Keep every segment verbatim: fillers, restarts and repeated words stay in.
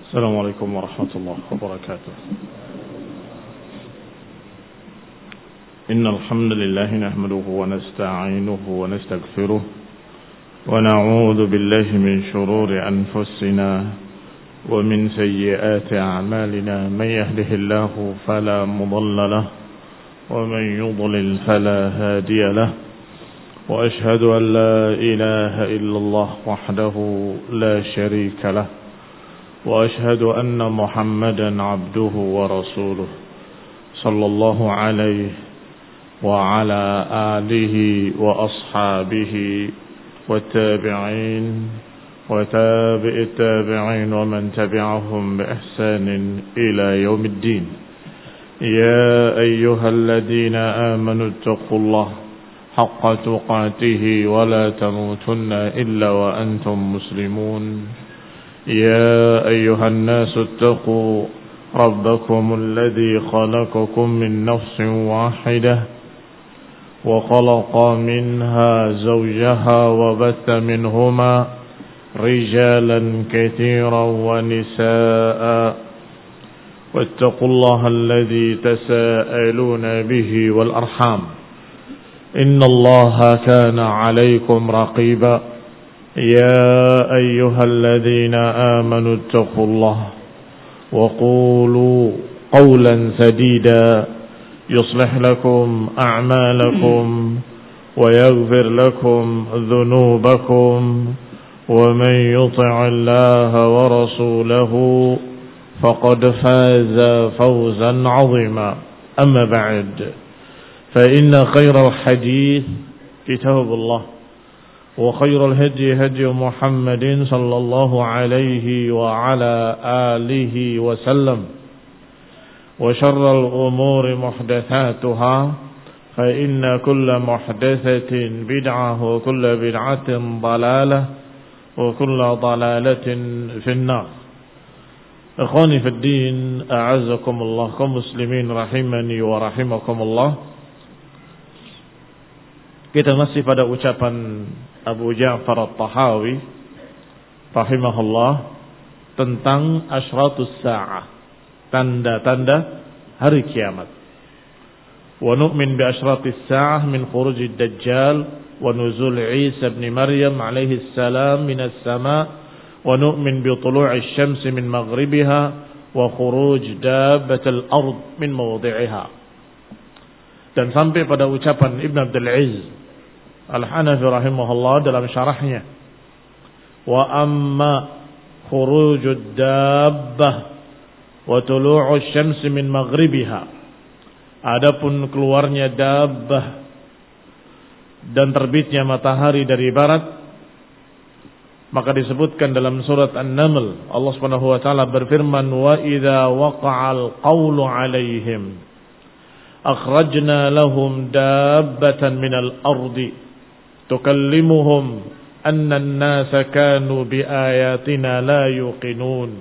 السلام عليكم ورحمة الله وبركاته. إن الحمد لله نحمده ونستعينه ونستغفره ونعوذ بالله من شرور أنفسنا ومن سيئات أعمالنا. من يهده الله فلا مضل له ومن يضلل فلا هادي له. وأشهد أن لا إله إلا الله وحده لا شريك له. وأشهد أن محمدا عبده ورسوله صلى الله عليه وعلى آله وأصحابه والتابعين وتابع التابعين ومن تبعهم بإحسان إلى يوم الدين. يا أيها الذين آمنوا اتقوا الله حق تقاته ولا تموتن إلا وأنتم مسلمون. يا أيها الناس اتقوا ربكم الذي خلقكم من نفس واحدة وخلق منها زوجها وبث منهما رجالا كثيرا ونساء واتقوا الله الذي تساءلون به والأرحام إن الله كان عليكم رقيبا. يا أيها الذين آمنوا اتقوا الله وقولوا قولا سديدا يصلح لكم أعمالكم ويغفر لكم ذنوبكم ومن يطع الله ورسوله فقد فاز فوزا عظيما. أما بعد فإن خير الحديث كتاب الله وخير الهدي هدي محمد صلى الله عليه وعلى آله وسلم وشر الأمور محدثاتها فإن كل محدثة بدعة وكل بدعة ضلالة وكل ضلالة في النار. إخواني في الدين أعزكم الله كمسلمين رحمني ورحمكم الله. Kita masih pada ucapan Abu Ja'far At-Tahawi rahimahullah tentang asyratus sa'ah, tanda-tanda hari kiamat. Wa nu'min bi asyratis sa'ah min khurujid dajjal wa nuzul Isa ibn Maryam alaihi salam minas sama' wa nu'min bi tulu'is syamsi min maghribiha wa khuruj dabbatil ard min mawdi'iha. Dan sampai pada ucapan Ibn Abdul Aziz Al-Hanafi rahimahullah dalam syarahnya, wa amma khurujud dabbah wa tulu'us syamsi min maghribiha, adapun keluarnya dabbah dan terbitnya matahari dari barat, maka disebutkan dalam surat An-Naml, Allah Subhanahu wa taala berfirman, wa idza waqa'al qawlu 'alaihim akhrajna lahum dabbatan minal ardi tukallimuhum anna an-nasa kanu biayatina la yuqinun.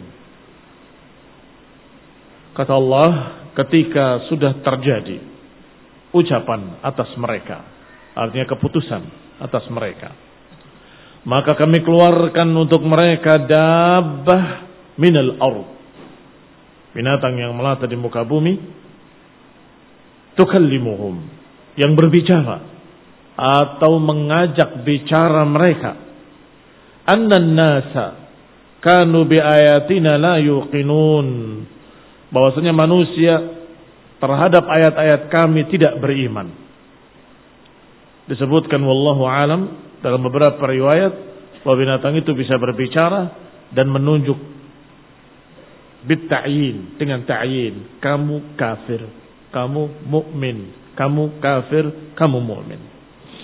Kata Allah, ketika sudah terjadi ucapan atas mereka, artinya keputusan atas mereka, maka kami keluarkan untuk mereka dabbah minal ard, binatang yang melata di muka bumi, tukallimuhum, yang berbicara atau mengajak bicara mereka, annan nasa kanu bi ayatina la yuqinun, bahwasanya manusia terhadap ayat-ayat kami tidak beriman. Disebutkan wallahu alam dalam beberapa riwayat bahwa binatang itu bisa berbicara dan menunjuk bit ta'yin, dengan ta'yin, kamu kafir, kamu mukmin, kamu kafir, kamu mukmin.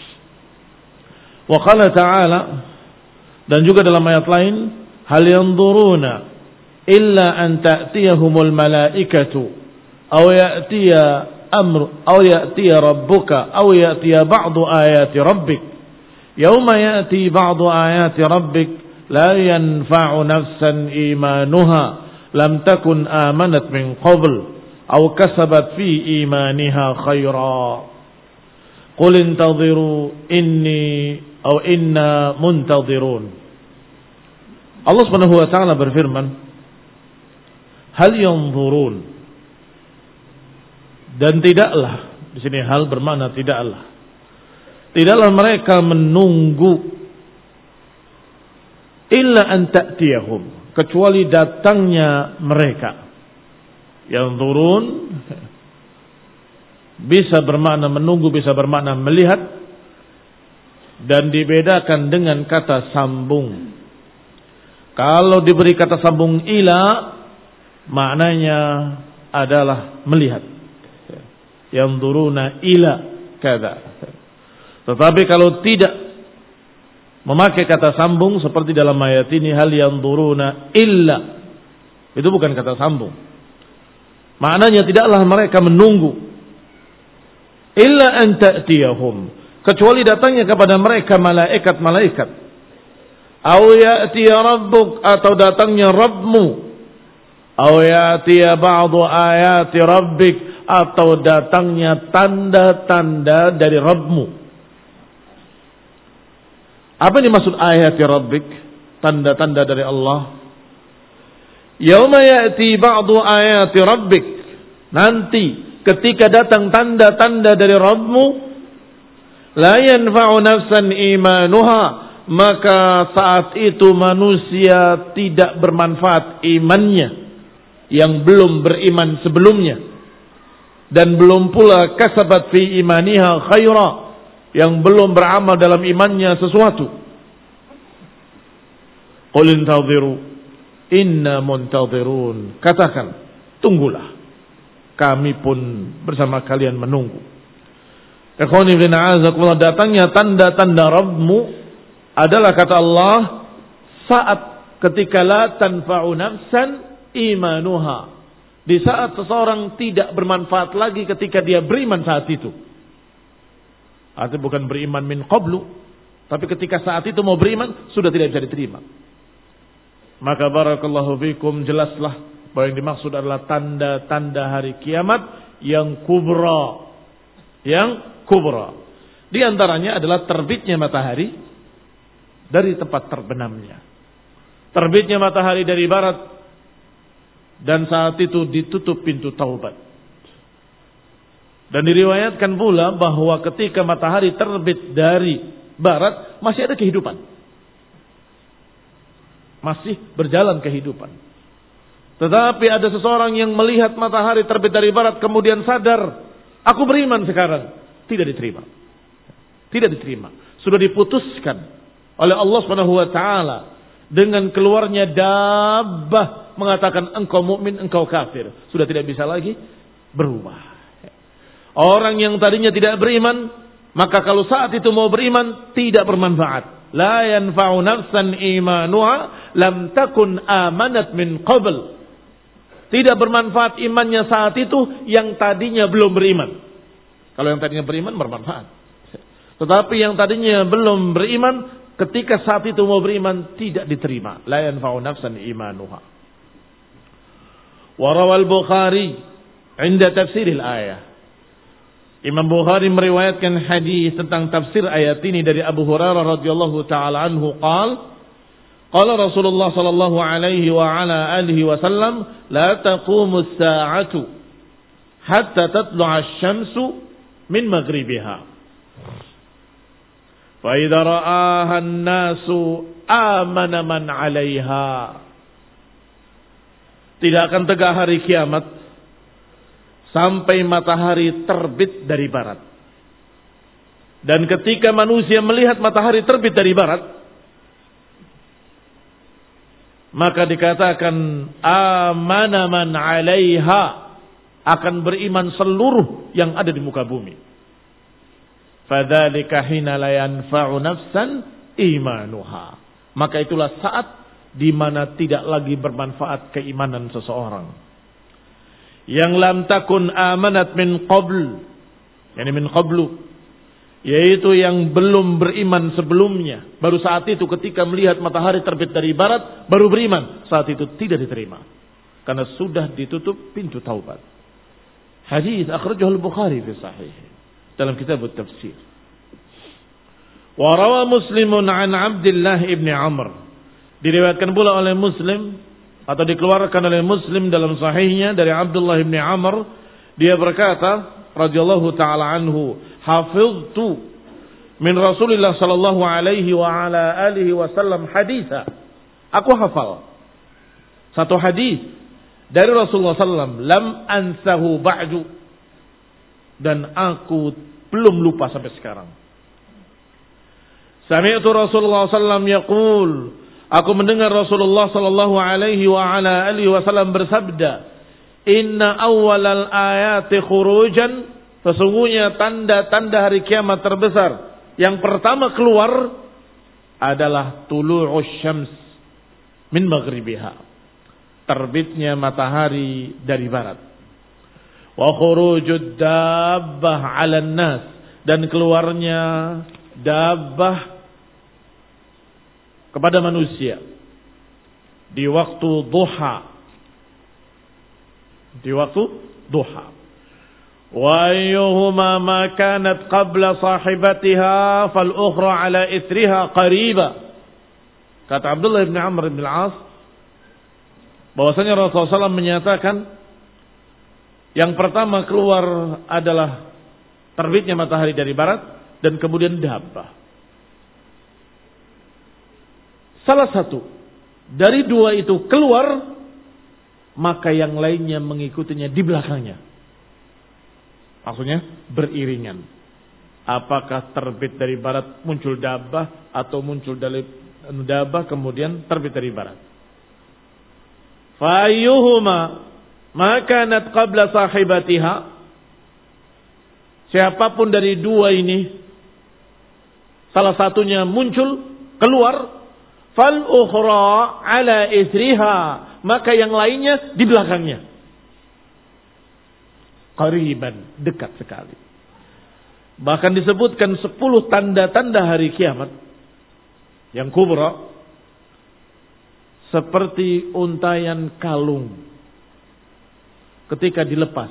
Wa qala ta'ala, dan juga dalam ayat lain, hal yanzuruna illa an ta'tiyahumul malaikatu aw ya'tiya amru aw ya'tiya rabbuka aw ya'tiya ba'du ayati rabbik yauma ya'ti ba'du ayati rabbik la yanfa'u nafsan imanuha lam takun amanat min qabl aw kasabat fi imaniha khaira qul intadhiru inni aw inna muntadhirun. Allah Subhanahu wa taala berfirman, hal yanzurun, dan tidaklah, di sini hal bermakna tidaklah. Tidaklah mereka menunggu illa an ta'tiyahum, kecuali datangnya mereka. Yanzurun bisa bermakna menunggu, bisa bermakna melihat, dan dibedakan dengan kata sambung. Kalau diberi kata sambung ila, maknanya adalah melihat. Yanzuruna ila kada. Tetapi kalau tidak memakai kata sambung seperti dalam ayat ini, hal yanzuruna illa, itu bukan kata sambung. Maknanya tidaklah mereka menunggu illa an ta'tiyahum, kecuali datangnya kepada mereka malaikat-malaikat. Aw ya'tiya rabbuk, atau datangnya Rabbmu. Aw ya'tiya ba'du ayati rabbik, atau datangnya tanda-tanda dari Rabbmu. Apa ini maksud ayati rabbik? Tanda-tanda dari Allah. Yauma ya'ti ba'du ayati rabbik, nanti ketika datang tanda-tanda dari Rabbmu, la yanfa'u nafsan imanuha, maka saat itu manusia tidak bermanfaat imannya yang belum beriman sebelumnya, dan belum pula kasabat fi imaniha khaira, yang belum beramal dalam imannya sesuatu. Qul intadhiru inna muntadhirun, katakan tunggulah, kami pun bersama kalian menunggu. Ikhwani fi a'azakumullah, datangnya tanda-tanda Rabbmu adalah kata Allah saat ketika la tanfa'u nafsan imanuha, di saat seseorang tidak bermanfaat lagi ketika dia beriman saat itu. Artinya bukan beriman min qablu, tapi ketika saat itu mau beriman sudah tidak bisa diterima. Maka barakallahu fikum, jelaslah bahwa yang dimaksud adalah tanda-tanda hari kiamat yang kubra. Yang kubra. Di antaranya adalah terbitnya matahari dari tempat terbenamnya. Terbitnya matahari dari barat, dan saat itu ditutup pintu taubat. Dan diriwayatkan pula bahwa ketika matahari terbit dari barat masih ada kehidupan. Masih berjalan kehidupan. Tetapi ada seseorang yang melihat matahari terbit dari barat kemudian sadar, aku beriman sekarang. Tidak diterima. Tidak diterima. Sudah diputuskan oleh Allah Subhanahu wa taala dengan keluarnya dabbah mengatakan engkau mukmin, engkau kafir. Sudah tidak bisa lagi berubah. Orang yang tadinya tidak beriman, maka kalau saat itu mau beriman tidak bermanfaat. La yanfa'u nafsan imanuha lam takun amanat min qabl. Tidak bermanfaat imannya saat itu yang tadinya belum beriman. Kalau yang tadinya beriman bermanfaat. Tetapi yang tadinya belum beriman, ketika saat itu mau beriman tidak diterima. La yanfa'u nafsan imanuha. Wa rawal Bukhari 'inda tafsiril ayah. Imam Bukhari meriwayatkan hadis tentang tafsir ayat ini dari Abu Hurairah radhiyallahu taala anhu, qala qala Rasulullah sallallahu alaihi wa ala alihi wasallam, la taqumu as-sa'atu hatta tatlu'a asy-syamsu min maghribiha. Fa idza ra'aha an-nasu amana man 'alaiha. Tidak akan tegak hari kiamat sampai matahari terbit dari barat. Dan ketika manusia melihat matahari terbit dari barat, maka dikatakan amana man 'alaiha, akan beriman seluruh yang ada di muka bumi. Fadzalika hina la yanfa'u nafsan imanuha. Maka itulah saat di mana tidak lagi bermanfaat keimanan seseorang. Yang lam takun amanat min qabl, yani min qablu, yaitu yang belum beriman sebelumnya, baru saat itu ketika melihat matahari terbit dari barat baru beriman, saat itu tidak diterima karena sudah ditutup pintu taubat. Hadis akhrajahu al-Bukhari fi sahih dalam kitab at-tafsir. Wa rawa Muslimun an Abdullah ibn Amr, diriwayatkan pula oleh Muslim atau dikeluarkan oleh Muslim dalam sahihnya dari Abdullah bin Amr, dia berkata radhiyallahu taala anhu, hafiztu min Rasulillah sallallahu alaihi wa ala alihi wasallam haditha. Aku hafal satu hadis dari Rasulullah sallallahu alaihi wasallam, lam ansahu ba'du, dan aku belum lupa sampai sekarang. Sami'tu Rasulullah sallallahu alaihi wasallam yaqul, aku mendengar Rasulullah sallallahu alaihi wa ala alihi wasallam bersabda, inna awwalal ayati khurujan, sesungguhnya tanda-tanda hari kiamat terbesar yang pertama keluar adalah tulu'us syams min maghribiha, terbitnya matahari dari barat. Wa khurujud dabbah 'alan nas, dan keluarnya dabbah kepada manusia di waktu duha, di waktu duha. Wa ayyuhuma ma kanat qabla sahibatiha fal ukhra ala ithriha qariba. Kata Abdullah bin Amr bin Al-As bahwasanya Rasulullah sallallahu alaihi wasallam menyatakan yang pertama keluar adalah terbitnya matahari dari barat dan kemudian dabbah. Salah satu dari dua itu keluar, maka yang lainnya mengikutinya di belakangnya. Maksudnya beriringan. Apakah terbit dari barat muncul dabbah, atau muncul dari dabbah kemudian terbit dari barat. Fa ayyuhuma ma kanat qabla sahibatiha, siapapun dari dua ini salah satunya muncul keluar, fal ukhra ala isriha, maka yang lainnya di belakangnya. Qariban, dekat sekali. Bahkan disebutkan sepuluh tanda-tanda hari kiamat yang kubra, seperti untayan kalung ketika dilepas,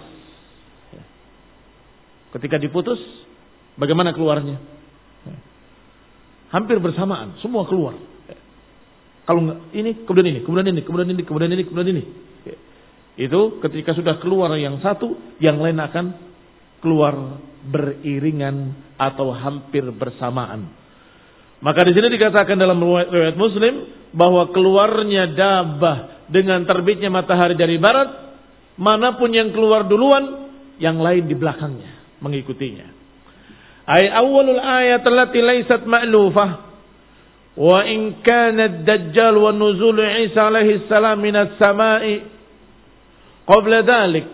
ketika diputus, bagaimana keluarnya? Hampir bersamaan, semua keluar. Kalau ini, kemudian ini, kemudian ini, kemudian ini, kemudian ini, kemudian ini. Itu ketika sudah keluar yang satu, yang lain akan keluar beriringan atau hampir bersamaan. Maka di sini dikatakan dalam riwayat Muslim bahwa keluarnya dabbah dengan terbitnya matahari dari barat, manapun yang keluar duluan, yang lain di belakangnya mengikutinya. Ay awwalul ayat allati laysat ma'lufah wa in kana ad-dajjal wa nuzul Isa alaihi salam minas sama'i qabla dhalik,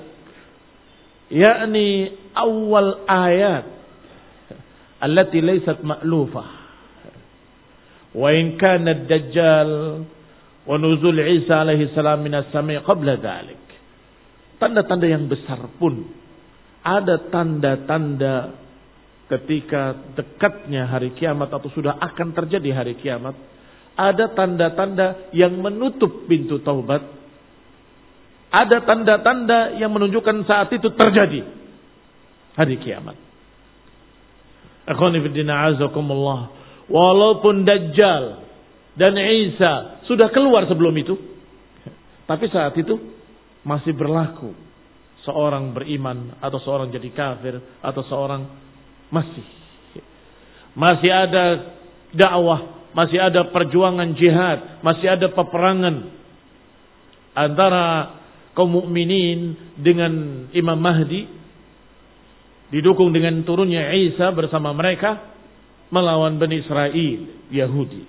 yakni awal ayat allati laysat ma'lufah wa in kana ad-dajjal wa nuzul Isa alaihi salam minas sama'i qabla dhalik. Tanda-tanda yang besar pun, ada tanda-tanda ketika dekatnya hari kiamat atau sudah akan terjadi hari kiamat. Ada tanda-tanda yang menutup pintu taubat. Ada tanda-tanda yang menunjukkan saat itu terjadi hari kiamat. Akhwani fiddina azakumullah. Walaupun Dajjal dan Isa sudah keluar sebelum itu, tapi saat itu masih berlaku seorang beriman atau seorang jadi kafir atau seorang masih masih ada dakwah, masih ada perjuangan jihad, masih ada peperangan antara kaum mukminin dengan Imam Mahdi, didukung dengan turunnya Isa bersama mereka melawan Bani Israel Yahudi.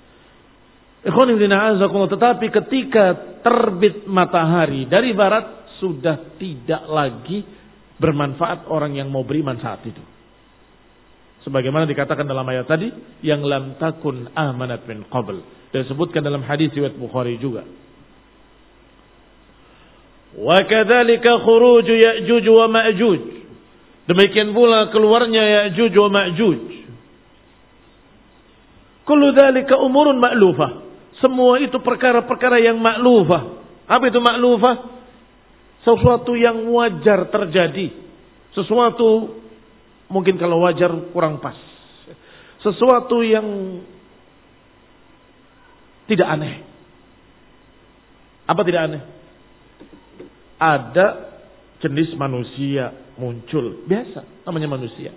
Tetapi ketika terbit matahari dari barat, sudah tidak lagi bermanfaat orang yang mau beriman saat itu. Sebagaimana dikatakan dalam ayat tadi, yang lam takun amanat min qabl, dan disebutkan dalam hadis riwayat Bukhari juga. Wa kadzalika khuruj Ya'juj wa Ma'juj, demikian pula keluarnya Ya'juj wa Ma'juj. Kullu dzalika umurun ma'lufah, semua itu perkara-perkara yang ma'lufah. Apa itu ma'lufah? Sesuatu yang wajar terjadi. Sesuatu mungkin kalau wajar kurang pas. Sesuatu yang tidak aneh. Apa tidak aneh? Ada jenis manusia muncul. Biasa, namanya manusia.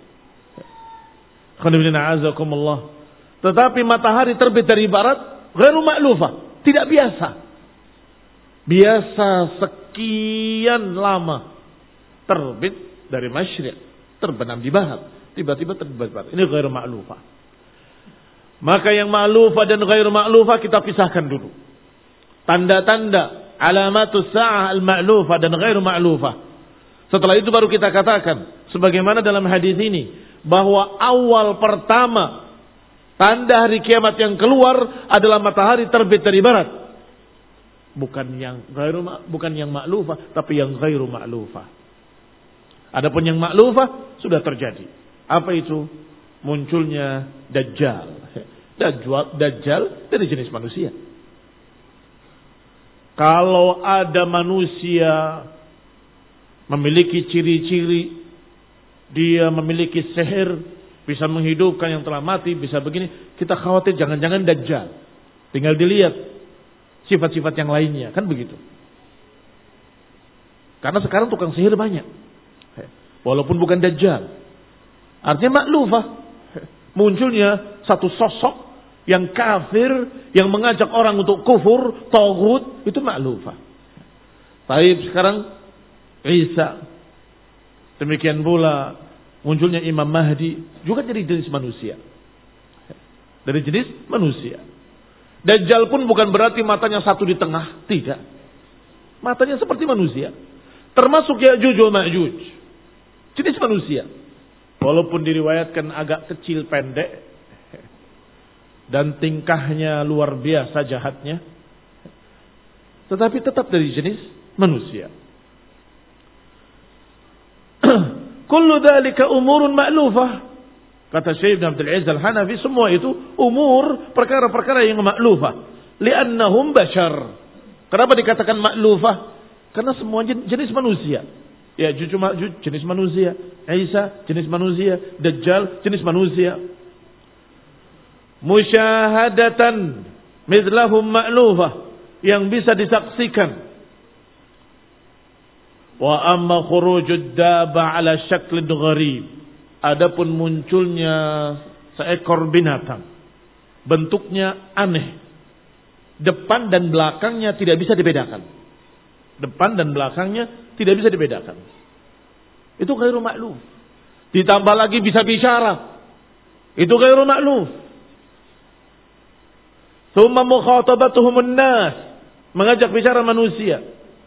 Tetapi matahari terbit dari barat, ghairu ma'lufah. Tidak biasa. Biasa sekian lama. Terbit dari masyriq. Terbenam di barat. Tiba-tiba terbit dari barat. Ini ghairu ma'lufah. Maka yang ma'lufah dan ghairu ma'lufah kita pisahkan dulu. Tanda-tanda alamatus sa'ah al-ma'lufah dan ghairu ma'lufah. Setelah itu baru kita katakan sebagaimana dalam hadis ini bahwa awal pertama tanda hari kiamat yang keluar adalah matahari terbit dari barat. Bukan yang ghairu bukan yang ma'lufah tapi yang ghairu ma'lufah. Adapun yang ma'lufah sudah terjadi. Apa itu? Munculnya Dajjal. Dajjal, Dajjal dari jenis manusia. Kalau ada manusia memiliki ciri-ciri, dia memiliki sihir, bisa menghidupkan yang telah mati, bisa begini, kita khawatir jangan-jangan Dajjal. Tinggal dilihat sifat-sifat yang lainnya, kan begitu. Karena sekarang tukang sihir banyak. Walaupun bukan Dajjal. Artinya maklufah. Munculnya satu sosok yang kafir, yang mengajak orang untuk kufur, taghut, itu maklufah. Tapi sekarang Isa, demikian pula munculnya Imam Mahdi, juga dari jenis manusia. Dari jenis manusia. Dajjal pun bukan berarti matanya satu di tengah, tidak. Matanya seperti manusia. Termasuk Ya'juj wa Ma'juj. Jenis manusia. Walaupun diriwayatkan agak kecil pendek. Dan tingkahnya luar biasa jahatnya. Tetapi tetap dari jenis manusia. Kullu dhalika umurun ma'lufah. Kata Syekh Ibn Abdul Aziz Al-Hanafi, semua itu umur, perkara-perkara yang ma'lufah. Li'annahum bashar. Kenapa dikatakan ma'lufah? Karena semua jenis manusia. Ya, Ya'juj Ma'juj jenis manusia, Isa jenis manusia, Dajjal jenis manusia. Musyahadatan mithlahum ma'lufah, yang bisa disaksikan. Wa amma khurujud daba ala syaklin gharib. Adapun munculnya seekor binatang, bentuknya aneh, depan dan belakangnya tidak bisa dibedakan. Depan dan belakangnya tidak bisa dibedakan. Itu ghairu ma'luf. Ditambah lagi bisa bicara. Itu ghairu ma'luf. Tsumma mukhatabatuhumun nas, mengajak bicara manusia.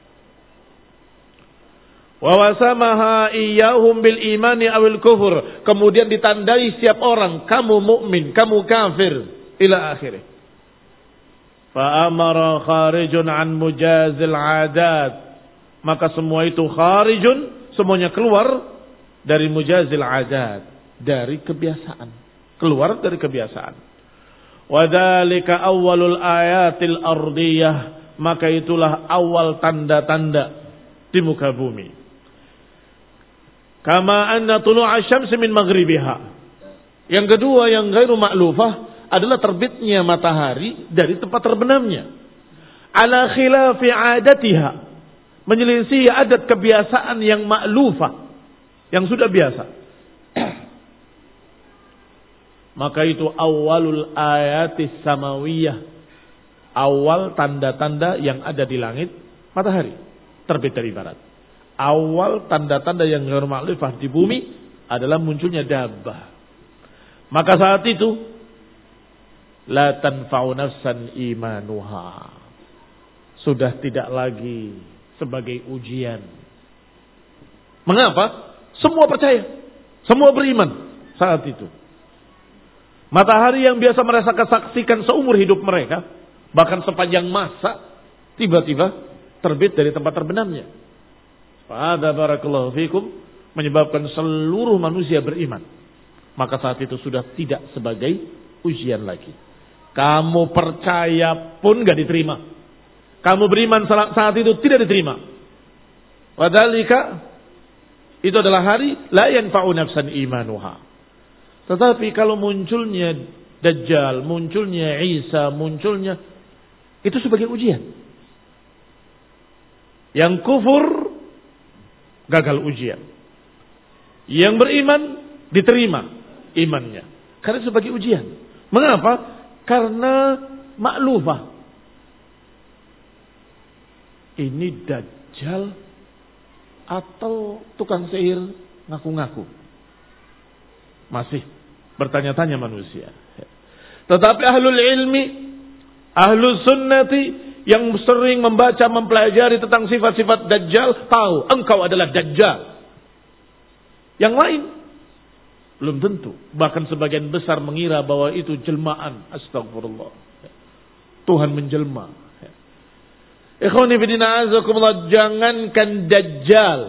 Wa wasamaha iyyahum bil imani awil kufur, kemudian ditandai setiap orang, kamu mukmin, kamu kafir, ila akhirih. Fa amara kharijun an mujazil adat, maka semua itu kharijun, semuanya keluar dari mujazil adat, dari kebiasaan, keluar dari kebiasaan. Wadhalika awwalul ayatil ardiyah, maka itulah awal tanda-tanda di muka bumi. Kama anna tulu'a syamsi min maghribiha. Yang kedua yang ghairu ma'lufah adalah terbitnya matahari dari tempat terbenamnya. Ala khilafi adatiha, menyelisih adat kebiasaan yang ma'lufah, yang sudah biasa. Maka itu awalul ayatis samawiyah, awal tanda-tanda yang ada di langit, matahari terbit dari barat. Awal tanda-tanda yang ghairu ma'lufah di bumi adalah munculnya dabbah. Maka saat itu la tanfa'u nafsan imanuha, sudah tidak lagi sebagai ujian. Mengapa? Semua percaya, semua beriman saat itu. Matahari yang biasa mereka saksikan seumur hidup mereka, bahkan sepanjang masa, tiba-tiba terbit dari tempat terbenamnya. Fa'adha barakallahu fikum, menyebabkan seluruh manusia beriman. Maka saat itu sudah tidak sebagai ujian lagi. Kamu percaya pun gak diterima. Kamu beriman saat itu tidak diterima. Wadhalika, itu adalah hari la yanfa'u nafsan imanuha. Tetapi kalau munculnya Dajjal, munculnya Isa, munculnya, itu sebagai ujian. Yang kufur gagal ujian. Yang beriman diterima imannya. Karena sebagai ujian. Mengapa? Karena maklufah. Ini dajjal atau tukang sihir ngaku-ngaku. Masih bertanya-tanya manusia. Tetapi ahlul ilmi, ahlus sunnati yang sering membaca, mempelajari tentang sifat-sifat dajjal, tahu engkau adalah dajjal. Yang lain belum tentu. Bahkan sebagian besar mengira bahwa itu jelmaan. Astagfirullah. Tuhan menjelma. Ikhwani fillah azakumullah, jangankan dajjal.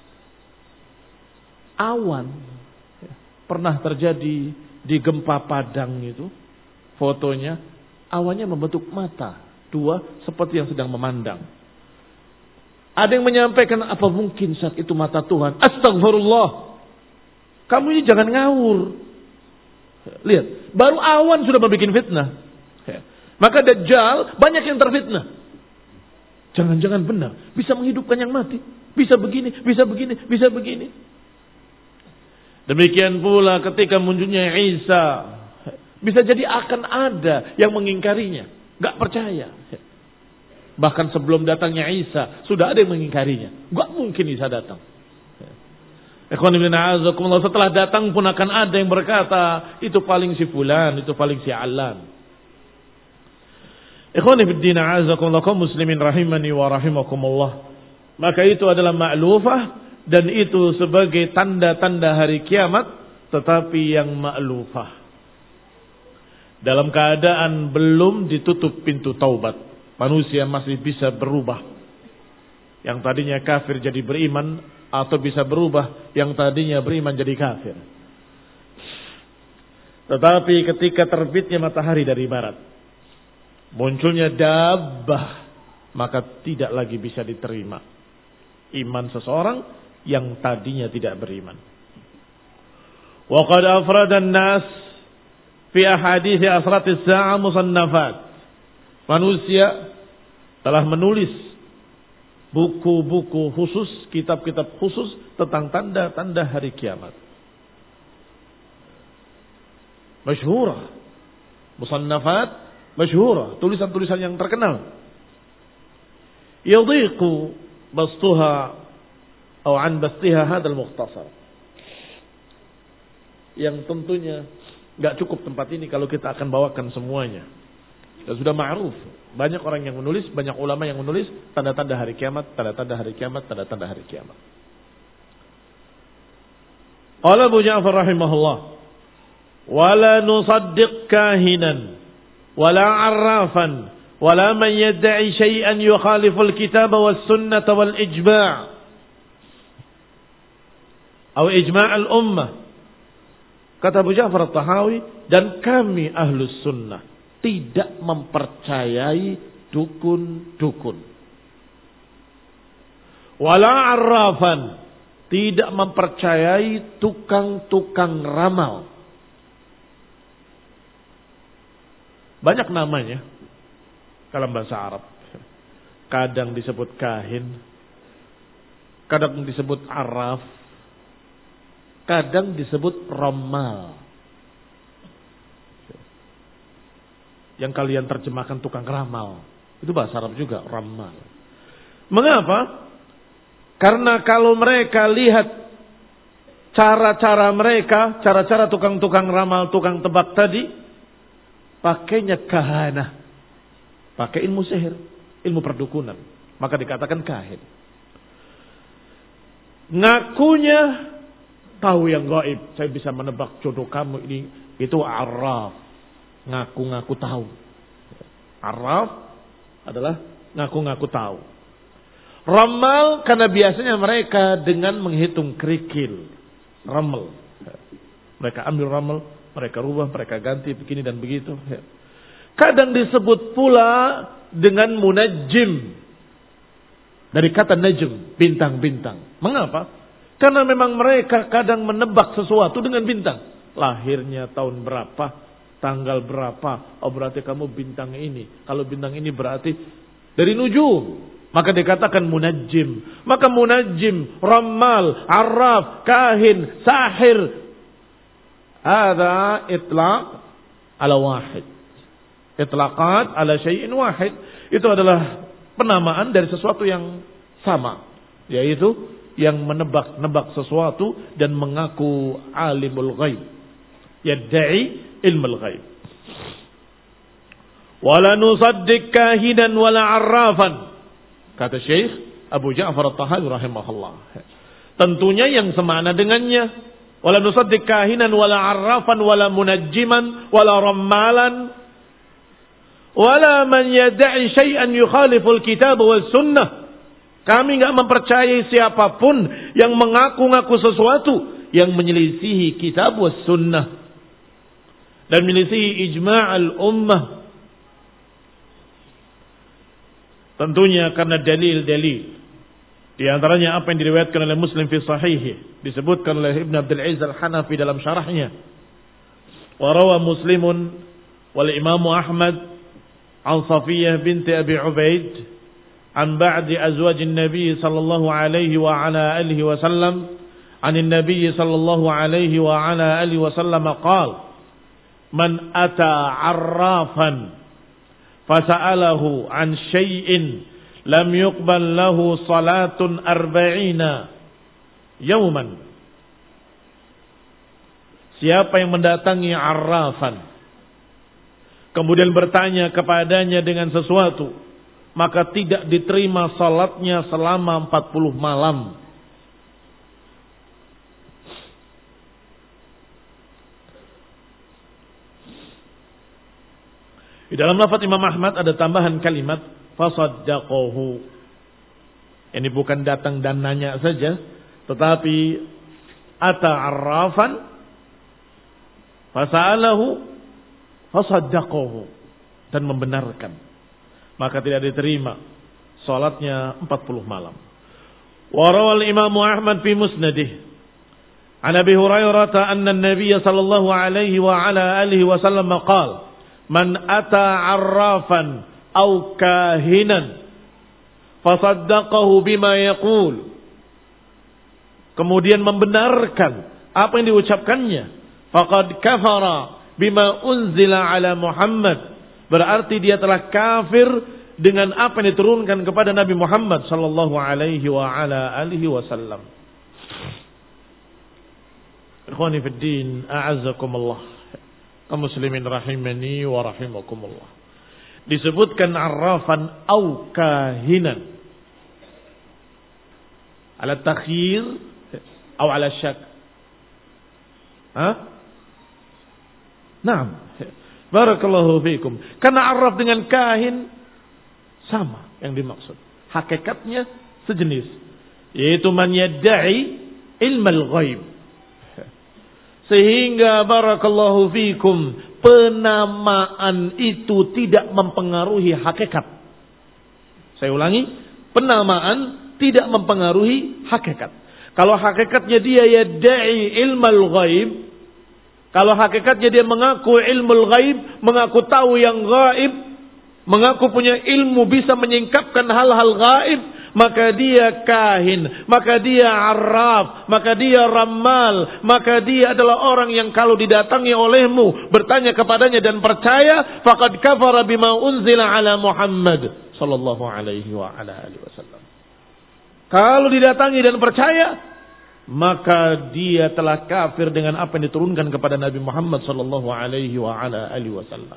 Awan pernah terjadi di gempa Padang itu. Fotonya awannya membentuk mata dua seperti yang sedang memandang. Ada yang menyampaikan, apa mungkin saat itu mata Tuhan? Astagfirullah. Kamu ini jangan ngawur. Lihat, baru awan sudah membuat fitnah. Maka dajjal banyak yang terfitnah. Jangan-jangan benar, bisa menghidupkan yang mati, bisa begini, bisa begini, bisa begini. Demikian pula ketika munculnya Isa, bisa jadi akan ada yang mengingkarinya, gak percaya. Bahkan sebelum datangnya Isa, sudah ada yang mengingkarinya. Gak mungkin Isa datang. Setelah datang pun akan ada yang berkata, itu paling si fulan, itu paling si alan. Ikhwani fiddin a'azakumullah kaum muslimin rahimani wa rahimakumullah. Maka itu adalah ma'lufah, dan itu sebagai tanda-tanda hari kiamat, tetapi yang ma'lufah. Dalam keadaan belum ditutup pintu taubat, manusia masih bisa berubah. Yang tadinya kafir jadi beriman, atau bisa berubah yang tadinya beriman jadi kafir. Tetapi ketika terbitnya matahari dari barat, munculnya dabbah, maka tidak lagi bisa diterima iman seseorang yang tadinya tidak beriman. Wa qad afrada an-nas fi ahadits asratis sa'ah musannafat. Manusia telah menulis buku-buku khusus, kitab-kitab khusus tentang tanda-tanda hari kiamat. Masyhurah, musannafat masyhurah, tulisan-tulisan yang terkenal. Yadhiqu bastuha atau an bastiha hadzal mukhtasar. Yang tentunya enggak cukup tempat ini kalau kita akan bawakan semuanya. Dan sudah ma'ruf, banyak orang yang menulis, banyak ulama yang menulis tanda-tanda hari kiamat, tanda-tanda hari kiamat, tanda-tanda hari kiamat. Qala Abu Ja'far rahimahullah, wala nusaddiq kahinan wala 'arrafan wala man yad'i syai'an yukhalifu al-kitab was sunnah wal ijma' atau ijma' al-ummah. Kata Abu Ja'far at-Tahawi, dan kami ahlus sunnah tidak mempercayai dukun-dukun. Wala 'arrafan, tidak mempercayai tukang-tukang ramal. Banyak namanya dalam bahasa Arab. Kadang disebut kahin, kadang disebut arraf, kadang disebut ramal. Yang kalian terjemahkan tukang ramal, itu bahasa Arab juga, ramal. Mengapa? Karena kalau mereka lihat cara-cara mereka, cara-cara tukang-tukang ramal, tukang tebak tadi, pakainya kahana, pakai ilmu sihir, ilmu perdukunan, maka dikatakan kahin. Ngakunya tahu yang gaib, saya bisa menebak jodoh kamu ini, itu arraf. Ngaku-ngaku tahu. Arraf adalah ngaku-ngaku tahu. Ramal karena biasanya mereka dengan menghitung kerikil. Ramal. Mereka ambil ramal, mereka rubah, mereka ganti begini dan begitu. Kadang disebut pula dengan munajjim. Dari kata najm, bintang-bintang. Mengapa? Karena memang mereka kadang menebak sesuatu dengan bintang. Lahirnya tahun berapa? Tanggal berapa? Oh berarti kamu bintang ini. Kalau bintang ini berarti dari nujum. maka dikatakan munajjim. Maka munajjim, rammal, arraf, kahin, sahir, ada itlaq ala wahid. Itlaqat ala syai'in wahid. Itu adalah penamaan dari sesuatu yang sama, yaitu yang menebak-nebak sesuatu dan mengaku alimul ghaib, yadda'i ilmul ghaib. Wala nusaddiq kahinan wala arrafan, kata Syekh Abu Ja'far At-Tahawi rahimahullah. Tentunya yang semakna dengannya, wala nusaddiq kahinan wala arrafan wala munajjiman wala rammalan wala man yad'i syai'an yukhaliful kitab was sunnah. Kami enggak mempercayai siapapun yang mengaku-ngaku sesuatu yang menyelisihi kitab was sunnah dan menyelisihi ijma'al ummah. Tentunya karena dalil-dalil. Di antaranya apa yang diriwayatkan oleh Muslim fi sahihih, disebutkan oleh Ibn Abdul Aziz Al-Hanafi dalam syarahnya. Wa rawa Muslimun wal Imam Ahmad an Safiyah binti Abi Ubaid an ba'di azwajin Nabi sallallahu alaihi wa ala alihi wa sallam an Nabi sallallahu alaihi wa ala alihi wa sallam qala man ata 'arrafan fasa'alahu an syai'in lam yuqbal lahu salatun arba'ina yawman. Siapa yang mendatangi arrafan kemudian bertanya kepadanya dengan sesuatu, maka tidak diterima salatnya selama empat puluh malam. Di dalam lafaz Imam Ahmad ada tambahan kalimat fasaddaqahu. Ini bukan datang dan nanya saja, tetapi ata arrafan fasa'alahu fasaddaqahu, dan membenarkan, maka tidak diterima salatnya empat puluh malam. Wa rawal Imam Ahmad fi musnadih an Abi Hurairah anna an-nabiy sallallahu alaihi wa ala alihi wa sallam qala man ata 'arrafan aw kahinan fasaddaqahu bima yaqul, kemudian membenarkan apa yang diucapkannya, faqad kafara bima unzila ala Muhammad, berarti dia telah kafir dengan apa yang diturunkan kepada Nabi Muhammad sallallahu alaihi wa ala alihi wasallam. Ikhwani fid din, a'azzakumullah, kaum muslimin rahimani wa rahimakumullah. Disebutkan arrafan au kahinan ala takhir atau ala syak. Hah? Naam. Barakallahu fiikum. Karena arraf dengan kahin sama yang dimaksud. Hakikatnya sejenis, yaitu man yadda'i ilmal ghaib. Sehingga barakallahu fiikum, penamaan itu tidak mempengaruhi hakikat. Saya ulangi, penamaan tidak mempengaruhi hakikat. Kalau hakikatnya dia yadda'i ilmal ghaib, kalau hakikatnya dia mengaku ilmul ghaib, mengaku tahu yang ghaib, mengaku punya ilmu bisa menyingkapkan hal-hal ghaib, maka dia kahin, maka dia arraf, maka dia rammal, maka dia adalah orang yang kalau didatangi olehmu, bertanya kepadanya dan percaya, faqad kafara bima unzila ala Muhammad sallallahu alaihi wa ala alihi wasallam. Kalau didatangi dan percaya, maka dia telah kafir dengan apa yang diturunkan kepada Nabi Muhammad sallallahu alaihi wa ala alihi wasallam.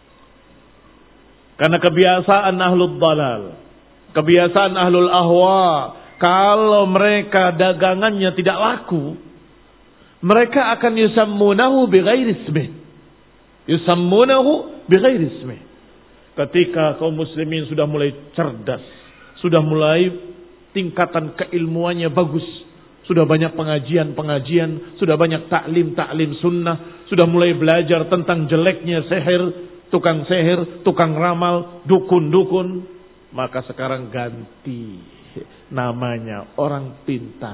Karena kebiasaan ahlul dalal, kebiasaan ahlul ahwa, kalau mereka dagangannya tidak laku, mereka akan yusammunahu bighairi ismih. Yusammunahu bighairi ismih. Ketika kaum muslimin sudah mulai cerdas, sudah mulai tingkatan keilmuannya bagus, sudah banyak pengajian-pengajian, sudah banyak taklim-taklim sunnah, sudah mulai belajar tentang jeleknya sihir, tukang sihir, tukang ramal, dukun-dukun, maka sekarang ganti namanya orang pintar.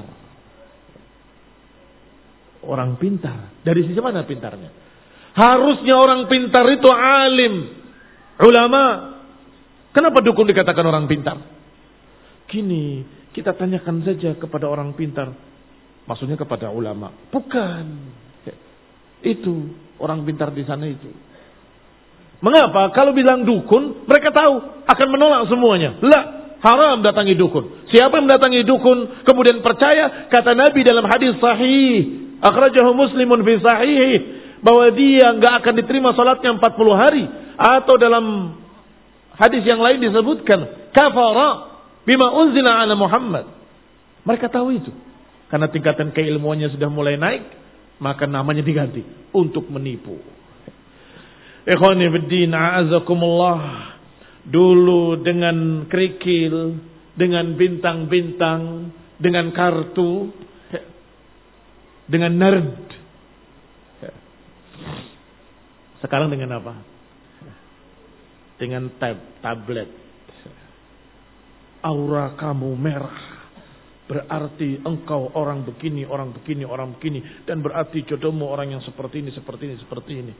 Orang pintar. Dari sisi mana pintarnya? Harusnya orang pintar itu alim, ulama. Kenapa dukun dikatakan orang pintar? begini, kita tanyakan saja kepada orang pintar. Maksudnya kepada ulama. Bukan. Itu orang pintar di sana itu. Mengapa? Kalau bilang dukun, mereka tahu akan menolak semuanya. Lah, haram datangi dukun. Siapa yang mendatangi dukun kemudian percaya, kata Nabi dalam hadis sahih, akhrajahu Muslimun fi sahih, bahwa dia enggak akan diterima salatnya empat puluh hari, atau dalam hadis yang lain disebutkan kafara bima unzila ala Muhammad. Mereka tahu itu. Karena tingkatan keilmuannya sudah mulai naik, maka namanya diganti untuk menipu. Ikhwani fiddin, a'azakumullah. Dulu dengan kerikil, dengan bintang-bintang, dengan kartu, dengan nerd. Sekarang dengan apa? Dengan tab, tablet. Aura kamu merah, berarti engkau orang begini, orang begini, orang begini. Dan berarti jodohmu orang yang seperti ini, seperti ini, seperti ini.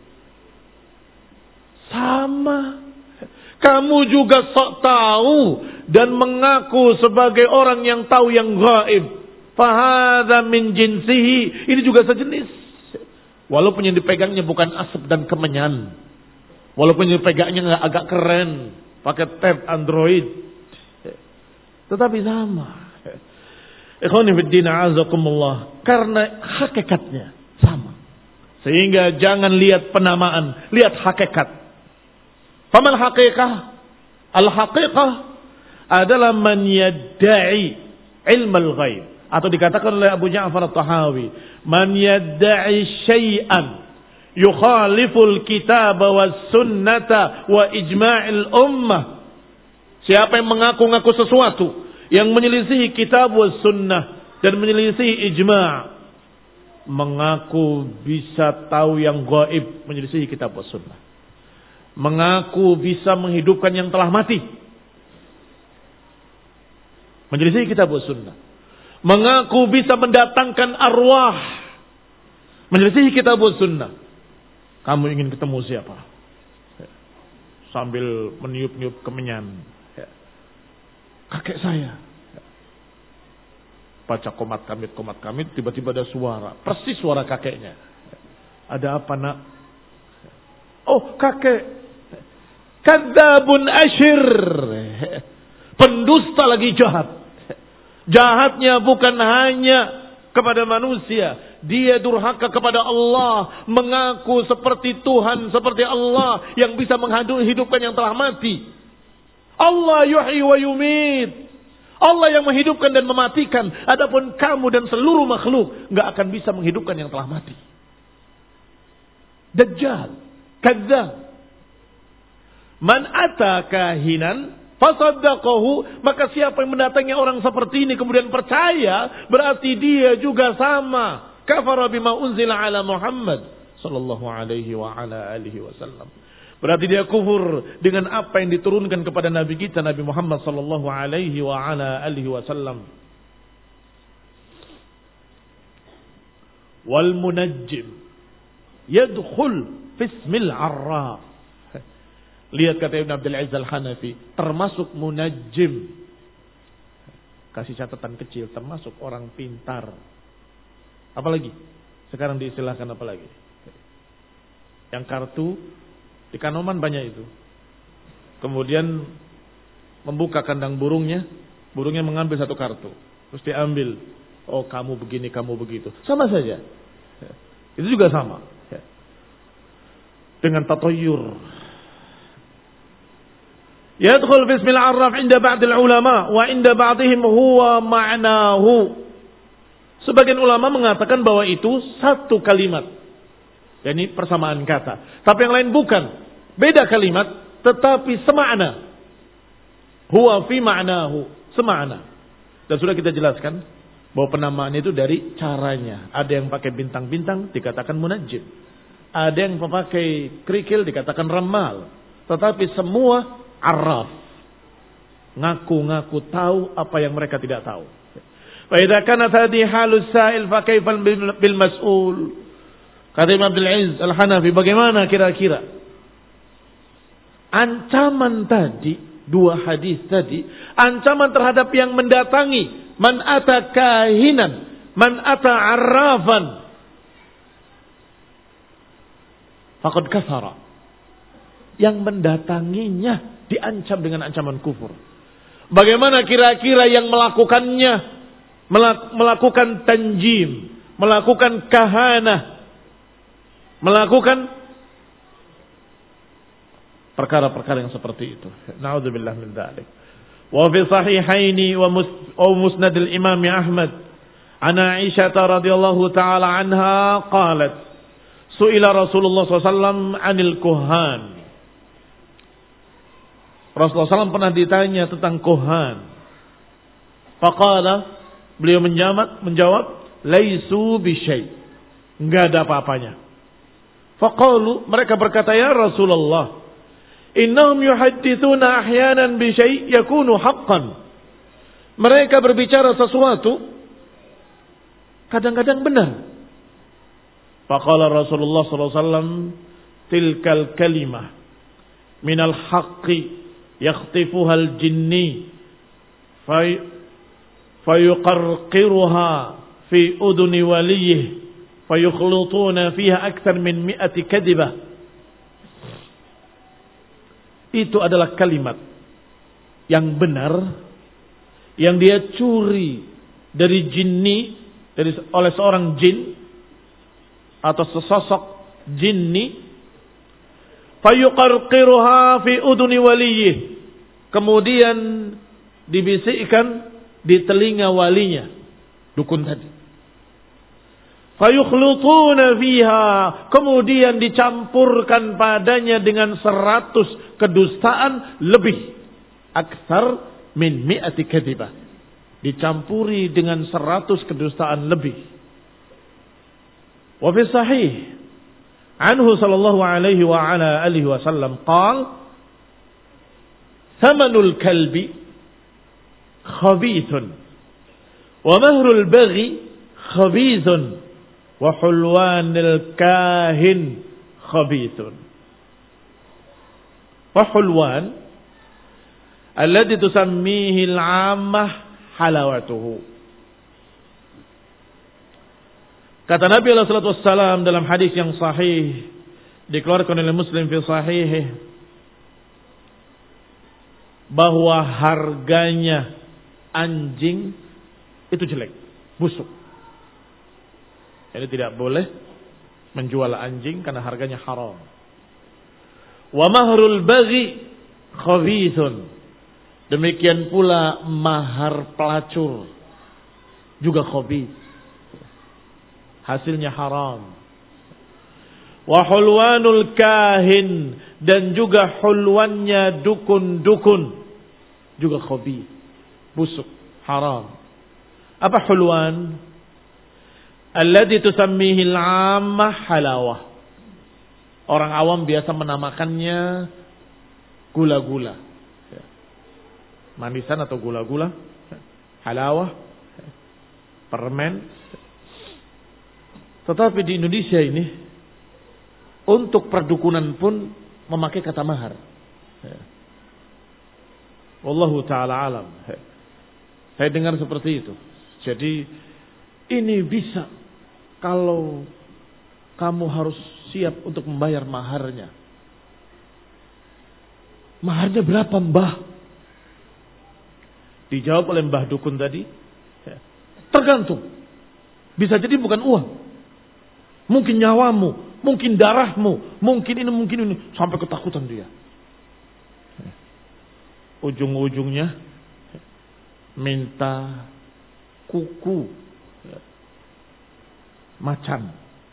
Sama. Kamu juga sok tahu dan mengaku sebagai orang yang tahu yang gaib. Fahadha min jinsihi. Ini juga sejenis. Walaupun yang dipegangnya bukan asap dan kemenyan. Walaupun yang dipegangnya agak keren. Pakai tab Android. Tetapi sama. Ikhwani fiddin a'azakumullah. Karena hakikatnya sama. Sehingga jangan lihat penamaan. Lihat hakikat. Faman haqiqah? Al-haqiqah adalah man yadda'i ilmal ghaib. Atau dikatakan oleh Abu Ja'far At-Tahawi, man yadda'i syai'an yukhaliful kitab was sunnata wa ijma'il ummah. Siapa yang mengaku-ngaku sesuatu yang menyelisihi kitab was sunnah dan menyelisihi ijma', mengaku bisa tahu yang gaib, menyelisihi kitab was sunnah. Mengaku bisa menghidupkan yang telah mati, menyelisih kitab wa sunnah. Mengaku bisa mendatangkan arwah, menyelisih kitab wa sunnah. Kamu ingin ketemu siapa? Sambil meniup-niup kemenyan. Kakek saya. Baca komat kamit, komat kamit, tiba-tiba ada suara. Persis suara kakeknya. Ada apa nak? Oh kakek. Kadzabun asyir. Pendusta lagi jahat. Jahatnya bukan hanya kepada manusia. Dia durhaka kepada Allah. Mengaku seperti Tuhan, seperti Allah yang bisa menghidupkan yang telah mati. Allah yuhyi wa yumit. Allah yang menghidupkan dan mematikan. Adapun kamu dan seluruh makhluk gak akan bisa menghidupkan yang telah mati. Dajjal. Kadzab. Man ata kahinan fasaddaqahu, maka siapa yang mendatangi orang seperti ini kemudian percaya, berarti dia juga sama. Kafara bima unzila ala Muhammad sallallahu alaihi wa ala alihi wasallam. Berarti dia kufur dengan apa yang diturunkan kepada nabi kita Nabi Muhammad sallallahu alaihi wa ala alihi wasallam. Wal munajjim yadkhul fi ismil arraf. Lihat kata Ibn Abdul Aziz Al-Hanafi, termasuk munajjim. Kasih catatan kecil, termasuk orang pintar. Apalagi? Sekarang diistilahkan apalagi? Yang kartu, di Kanoman banyak itu. Kemudian membuka kandang burungnya, burungnya mengambil satu kartu. Terus diambil. Oh kamu begini, kamu begitu. Sama saja. Itu juga sama. Dengan tatoyur. Yadkhul bismil arraf inda ba'dil ulama wa inda ba'dihim huwa ma'nahu. Sebagian ulama mengatakan bahwa itu satu kalimat. Yani persamaan kata. Tapi yang lain bukan. Beda kalimat tetapi semakna. Huwa fi ma'nahu, semakna. Dan sudah kita jelaskan bahwa penamaan itu dari caranya. Ada yang pakai bintang-bintang dikatakan munajjim. Ada yang memakai kerikil dikatakan ramal. Tetapi semua arraf, ngaku-ngaku tahu apa yang mereka tidak tahu. Fa idza kana hadhihi halus sa'il fa kaifa bil mas'ul? Kata Imam Abdul Aziz Al-Hanafi, bagaimana kira-kira ancaman tadi dua hadis tadi, ancaman terhadap yang mendatangi man ata kahinan, man ata arrafan, faqad kafara. Yang mendatanginya diancam dengan ancaman kufur. Bagaimana kira-kira yang melakukannya, melakukan tanjim, melakukan kahanah, melakukan perkara-perkara yang seperti itu. Na'udzubillah min dzalik. Wa fi sahihaini wa musnad al-Imam Ahmad an Aisyah radhiyallahu taala anha qalat su'ila Rasulullah sallallahu alaihi wasallam 'anil kuhan. Rasulullah sallallahu alaihi wasallam pernah ditanya tentang kuhan. Faqala, beliau menjawab, menjawab, laisu bisyai. Enggak ada apa-apanya. Faqalu, mereka berkata, ya Rasulullah, innahum yuhadditsuna ahyanan bisyai yakunu haqqan. Mereka berbicara sesuatu kadang-kadang benar. Faqala Rasulullah sallallahu alaihi wasallam, tilkal kalimah minal haqqi yakhtifuha al-jinni fay fayuqarqiruha fi uduni waliyih fayukhlutuna fiha akthar min mi'ati kadhibah. Itu adalah kalimat yang benar yang dia curi dari jinni, dari oleh seorang jin atau sesosok jinni, fayuqarqiruha fi uduni waliyih, kemudian dibisikkan di telinga walinya, dukun tadi. Fayukhlutuna fiha, kemudian dicampurkan padanya dengan seratus kedustaan lebih. Aktsar min mi'ati kadhibah, dicampuri dengan seratus kedustaan lebih. Wa fi sahih anhu sallallahu alaihi wa ala alihi wasallam qala thamanul kalbi khabithun wa mahrul baghi khabithun wa hulwanil kahin khabithun. Wa hulwan alladhi tusammihi al-'ammah halawatuhu. Kata Nabi sallallahu alaihi wasallam dalam hadis yang sahih dikeluarkan oleh Muslim fi sahih, bahwa harganya anjing itu jelek, busuk. Jadi tidak boleh menjual anjing karena harganya haram. Wa mahrul baghi khabithun. Demikian pula mahar pelacur juga khabith. Hasilnya haram. Wa hulwanul kahin, dan juga hulwannya dukun-dukun juga khabith, busuk, haram. Apa hulwan? Alladhi tusammihi al-'ammah halawah. Orang awam biasa menamakannya gula-gula. Manisan atau gula-gula, halawah, permen. Tetapi di Indonesia ini untuk perdukunan pun memakai kata mahar. Wallahu ta'ala alam. Saya dengar seperti itu. Jadi ini bisa kalau kamu harus siap untuk membayar maharnya. Maharnya berapa, Mbah? Dijawab oleh Mbah Dukun tadi, tergantung. Bisa jadi bukan uang. Mungkin nyawamu, mungkin darahmu, mungkin ini, mungkin ini. Sampai ketakutan dia. Ujung-ujungnya minta kuku macan.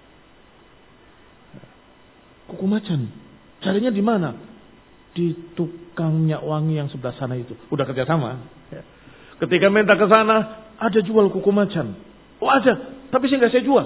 Kuku macan. Carinya di mana? Di tukang minyak wangi yang sebelah sana itu. Udah kerjasama. Ketika minta ke sana, ada jual kuku macan. Oh ada, tapi saya nggak saya jual.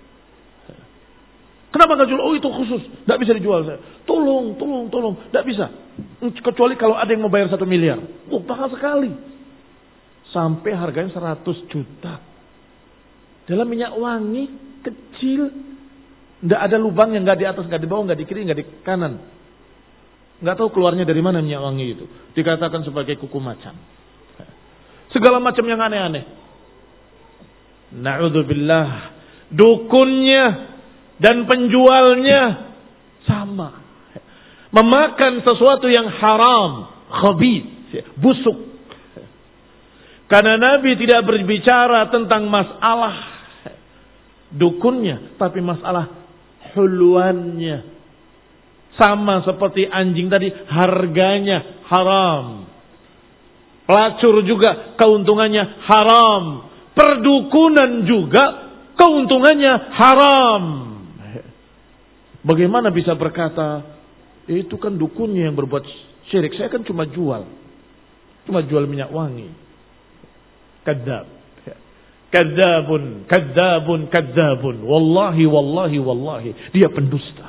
Kenapa nggak jual? Oh itu khusus, nggak bisa dijual saya. Tolong, tolong, tolong, nggak bisa. Kecuali kalau ada yang mau bayar satu miliar. Oh mahal sekali. Sampai harganya seratus juta. Dalam minyak wangi kecil, nggak ada lubang yang nggak di atas, nggak di bawah, nggak di kiri, nggak di kanan. Nggak tahu keluarnya dari mana minyak wangi itu. Dikatakan sebagai kuku macan. Segala macam yang aneh-aneh. Na'udzubillah. Dukunnya dan penjualnya sama. Memakan sesuatu yang haram, khabith, busuk. Karena Nabi tidak berbicara tentang masalah dukunnya, tapi masalah hulwannya. Sama seperti anjing tadi, harganya haram. Pelacur juga keuntungannya haram. Perdukunan juga keuntungannya haram. Bagaimana bisa berkata, itu kan dukunnya yang berbuat syirik, saya kan cuma jual. Cuma jual minyak wangi. Kadzab. Kadzabun, kadzabun, kadzabun. Wallahi, wallahi, wallahi. Dia pendusta.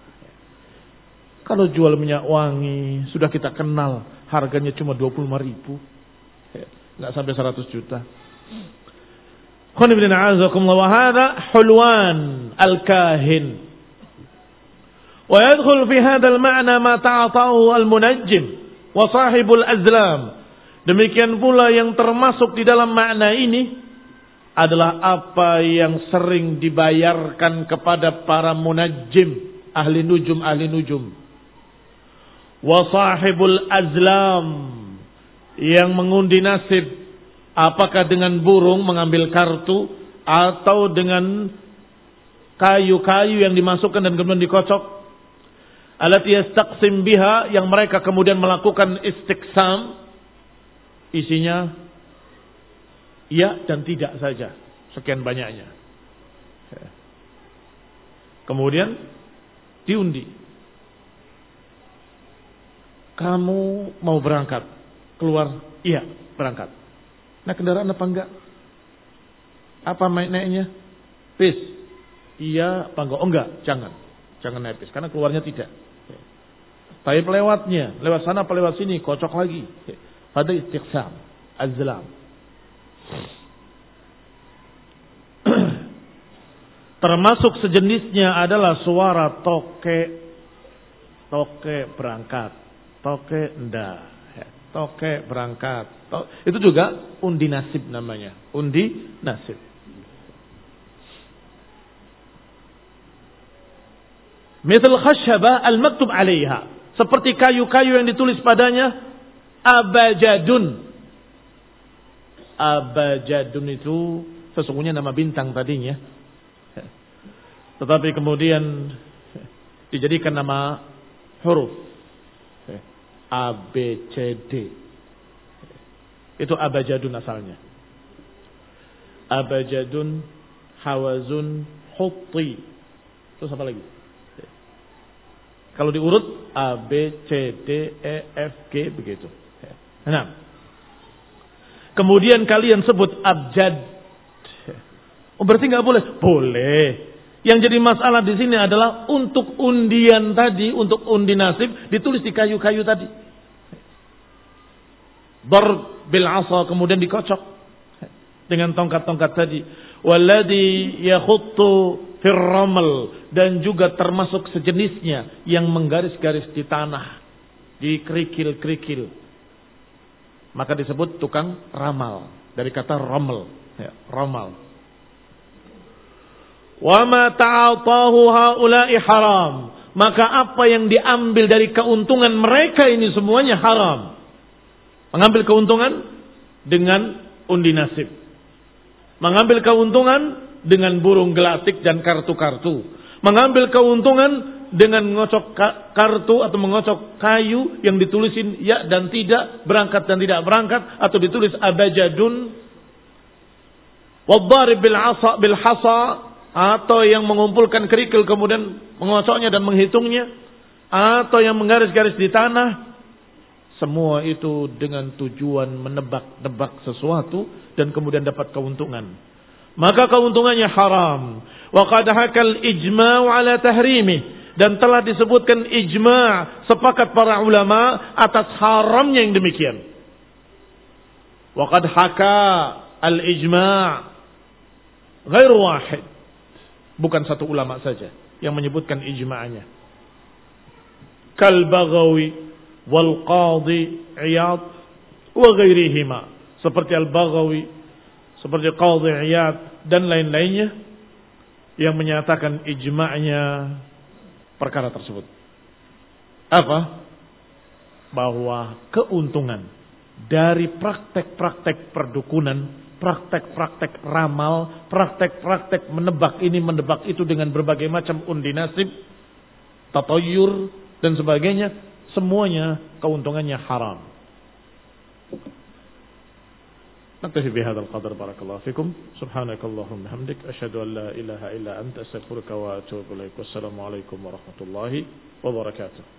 Kalau jual minyak wangi, sudah kita kenal, harganya cuma dua puluh lima ribu. Nggak sampai seratus juta. Khonibina a'azakumullah wa hadha hulwan al-kahin. Wa yadkhul fi hadha al-ma'na ma ta'atahu al-munajjim wa sahibul azlam. Demikian pula yang termasuk di dalam makna ini adalah apa yang sering dibayarkan kepada para munajjim, ahli nujum, ahli nujum. Wa sahibul azlam, yang mengundi nasib, apakah dengan burung mengambil kartu atau dengan kayu-kayu yang dimasukkan dan kemudian dikocok. Allati yastaqsim biha, yang mereka kemudian melakukan istiqsam, isinya ya dan tidak saja, sekian banyaknya. Kemudian diundi. Kamu mau berangkat, keluar, iya berangkat. Nah, kendaraan apa enggak? Apa naiknya? Bis. Iya, apa enggak? Oh enggak, jangan. Jangan naik bis, karena keluarnya tidak. Tapi pelewatnya, lewat sana apa lewat sini, kocok lagi. Pada istiqsam, azlam. Termasuk sejenisnya adalah suara toke. Toke berangkat. Toke ndak, toke berangkat. Toke. Itu juga undi nasib namanya, undi nasib. Mithal khashabah al-maktub 'alaiha, seperti kayu-kayu yang ditulis padanya abajadun. Abajadun itu sesungguhnya nama bintang tadinya, tetapi kemudian dijadikan nama huruf. A, B, C, D. Itu abajadun asalnya. Abajadun, hawazun, hutti. Terus apa lagi? Kalau diurut A, B, C, D, E, F, G, begitu. Nah, kemudian kalian sebut abjad. Oh, berarti nggak boleh? Boleh. Yang jadi masalah di sini adalah untuk undian tadi, untuk undi nasib ditulis di kayu-kayu tadi. Darb bil 'asa, kemudian dikocok dengan tongkat-tongkat tadi. Walladhi yakhuttu fir ramal, dan juga termasuk sejenisnya yang menggaris-garis di tanah, di kerikil-kerikil. Maka disebut tukang ramal, dari kata ramal, ya, ramal. Wa ma ta'atahu haula'i haram, maka apa yang diambil dari keuntungan mereka ini semuanya haram. Mengambil keuntungan dengan undi nasib, mengambil keuntungan dengan burung gelatik dan kartu-kartu, mengambil keuntungan dengan mengocok kartu atau mengocok kayu yang ditulisin ya dan tidak, berangkat dan tidak berangkat, atau ditulis abajadun, wadharib bil 'asa bil hasa, atau yang mengumpulkan kerikil kemudian mengocoknya dan menghitungnya, atau yang menggaris-garis di tanah. Semua itu dengan tujuan menebak-nebak sesuatu dan kemudian dapat keuntungan. Maka keuntungannya haram. Wa qad hakal ijma' ala tahrimi, dan telah disebutkan ijma', sepakat para ulama atas haramnya yang demikian. Wa qad haka al ijma' ghairu wahid. Bukan satu ulama saja yang menyebutkan ijma'nya. Kal-Baghawi wal Qadhi Iyad wa ghairihima. Seperti Al-Baghawi, seperti Qadhi Iyad dan lain-lainnya yang menyatakan ijma'nya perkara tersebut. Apa? Bahwa keuntungan dari praktek-praktek perdukunan, praktek-praktek ramal, praktek-praktek menebak ini, menebak itu dengan berbagai macam undi nasib, tatayur dan sebagainya, semuanya keuntungannya haram. Naktafi bihadzal qadar, barakallahu fikum. Subhanakallahumma hamdik, asyhadu an la ilaha illa anta, astaghfiruka wa atubu ilaik. Wassalamu alaikum warahmatullahi wabarakatuh.